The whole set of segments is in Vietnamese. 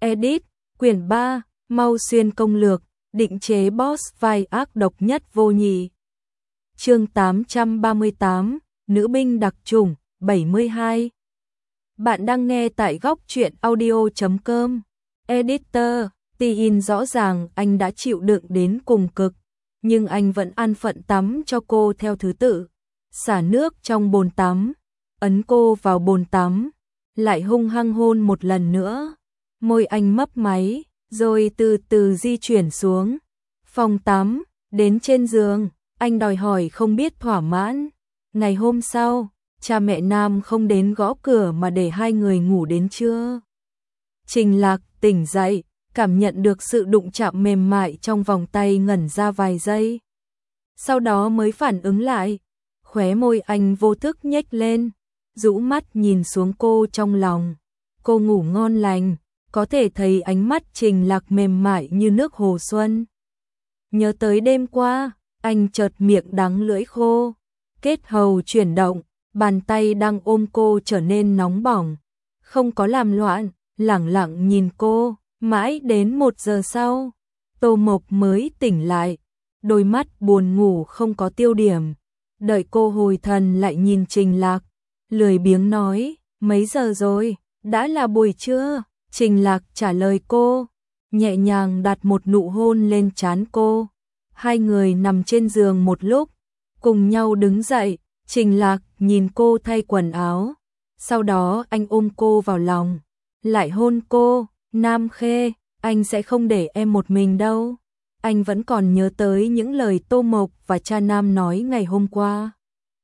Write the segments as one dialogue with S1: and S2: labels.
S1: Edit, quyển 3, Mau Xuyên công lược, định chế boss vai ác độc nhất vô nhị. Chương 838, Nữ binh đặc chủng, 72. Bạn đang nghe tại góc truyện audio.com. Editor, Tin rõ ràng anh đã chịu đựng đến cùng cực, nhưng anh vẫn an phận tắm cho cô theo thứ tự. Xả nước trong bồn tắm, ấn cô vào bồn tắm, lại hung hăng hôn một lần nữa. Môi anh mấp máy, rồi từ từ di chuyển xuống phòng tắm, đến trên giường, anh đòi hỏi không biết thỏa mãn. Ngày hôm sau, cha mẹ Nam không đến gõ cửa mà để hai người ngủ đến trưa. Trình Lạc tỉnh dậy, cảm nhận được sự đụng chạm mềm mại trong vòng tay, ngẩn ra vài giây. Sau đó mới phản ứng lại, khóe môi anh vô thức nhếch lên, rũ mắt nhìn xuống cô trong lòng. Cô ngủ ngon lành, có thể thấy ánh mắt Trình Lạc mềm mại như nước hồ xuân. Nhớ tới đêm qua, anh chợt miệng đắng lưỡi khô, kết hầu chuyển động, bàn tay đang ôm cô trở nên nóng bỏng. Không có làm loạn, lẳng lặng nhìn cô, mãi đến 1 giờ sau, Tô Mộc mới tỉnh lại, đôi mắt buồn ngủ không có tiêu điểm. Đợi cô hồi thần lại nhìn Trình Lạc, lười biếng nói, mấy giờ rồi, đã là buổi trưa. Trình Lạc trả lời cô, nhẹ nhàng đặt một nụ hôn lên trán cô. Hai người nằm trên giường một lúc, cùng nhau đứng dậy. Trình Lạc nhìn cô thay quần áo, sau đó anh ôm cô vào lòng, lại hôn cô. Nam Khê, anh sẽ không để em một mình đâu. Anh vẫn còn nhớ tới những lời Tô Mộc và cha Nam nói ngày hôm qua.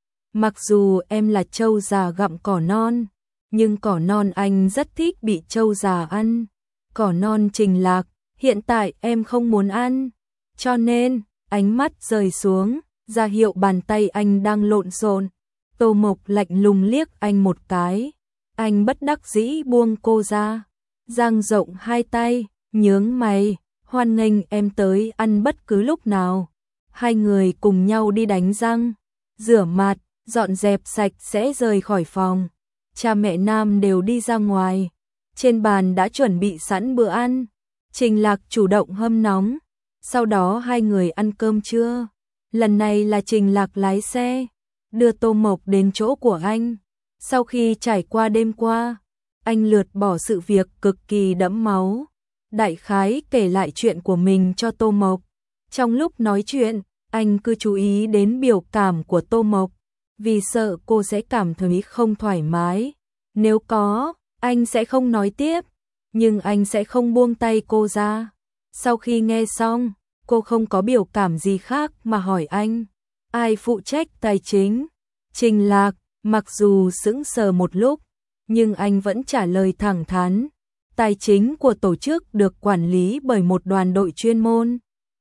S1: Mặc dù em là trâu già gặm cỏ non, nhưng cỏ non anh rất thích bị trâu già ăn. Cỏ non Trình Lạc, hiện tại em không muốn ăn. Cho nên, ánh mắt rời xuống, ra hiệu bàn tay anh đang lộn xộn. Tô Mộc lạnh lùng liếc anh một cái. Anh bất đắc dĩ buông cô ra, dang rộng hai tay, nhướng mày, hoan nghênh em tới ăn bất cứ lúc nào. Hai người cùng nhau đi đánh răng, rửa mặt, dọn dẹp sạch sẽ rời khỏi phòng. Cha mẹ Nam đều đi ra ngoài, trên bàn đã chuẩn bị sẵn bữa ăn. Trình Lạc chủ động hâm nóng, sau đó hai người ăn cơm trưa. Lần này là Trình Lạc lái xe, đưa Tô Mộc đến chỗ của anh. Sau khi trải qua đêm qua, anh lược bỏ sự việc cực kỳ đẫm máu, đại khái kể lại chuyện của mình cho Tô Mộc. Trong lúc nói chuyện, anh cứ chú ý đến biểu cảm của Tô Mộc, vì sợ cô sẽ cảm thấy không thoải mái. Nếu có, anh sẽ không nói tiếp, nhưng anh sẽ không buông tay cô ra. Sau khi nghe xong, cô không có biểu cảm gì khác mà hỏi anh, ai phụ trách tài chính? Trình Lạc, mặc dù sững sờ một lúc, nhưng anh vẫn trả lời thẳng thắn, tài chính của tổ chức được quản lý bởi một đoàn đội chuyên môn.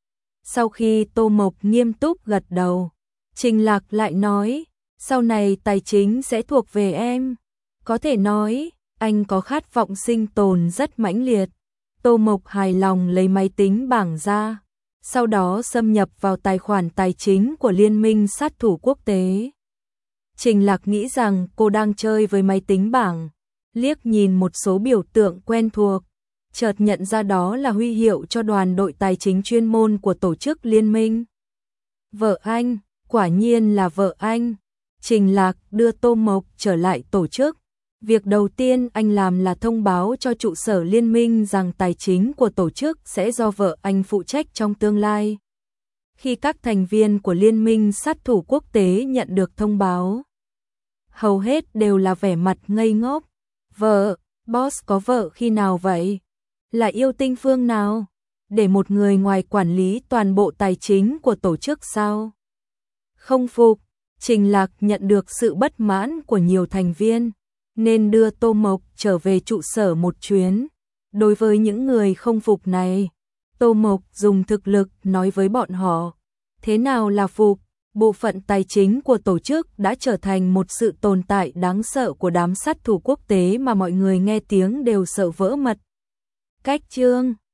S1: Sau khi Tô Mộc nghiêm túc gật đầu, Trình Lạc lại nói, sau này tài chính sẽ thuộc về em. Có thể nói, anh có khát vọng sinh tồn rất mãnh liệt. Tô Mộc hài lòng lấy máy tính bảng ra, sau đó xâm nhập vào tài khoản tài chính của Liên minh sát thủ quốc tế. Trình Lạc nghĩ rằng cô đang chơi với máy tính bảng, liếc nhìn một số biểu tượng quen thuộc, chợt nhận ra đó là huy hiệu cho đoàn đội tài chính chuyên môn của tổ chức liên minh. Vợ anh, quả nhiên là vợ anh. Trình Lạc đưa Tô Mộc trở lại tổ chức. Việc đầu tiên anh làm là thông báo cho trụ sở liên minh rằng tài chính của tổ chức sẽ do vợ anh phụ trách trong tương lai. Khi các thành viên của Liên minh sát thủ quốc tế nhận được thông báo, hầu hết đều là vẻ mặt ngây ngốc. Vợ, boss có vợ khi nào vậy? Là yêu tinh phương nào? Để một người ngoài quản lý toàn bộ tài chính của tổ chức sao? Không phục, Trình Lạc nhận được sự bất mãn của nhiều thành viên, nên đưa Tô Mộc trở về trụ sở một chuyến. Đối với những người không phục này, Tô Mộc dùng thực lực nói với bọn họ, thế nào là phục? Bộ phận tài chính của tổ chức đã trở thành một sự tồn tại đáng sợ của đám sát thủ quốc tế mà mọi người nghe tiếng đều sợ vỡ mật. Cách chương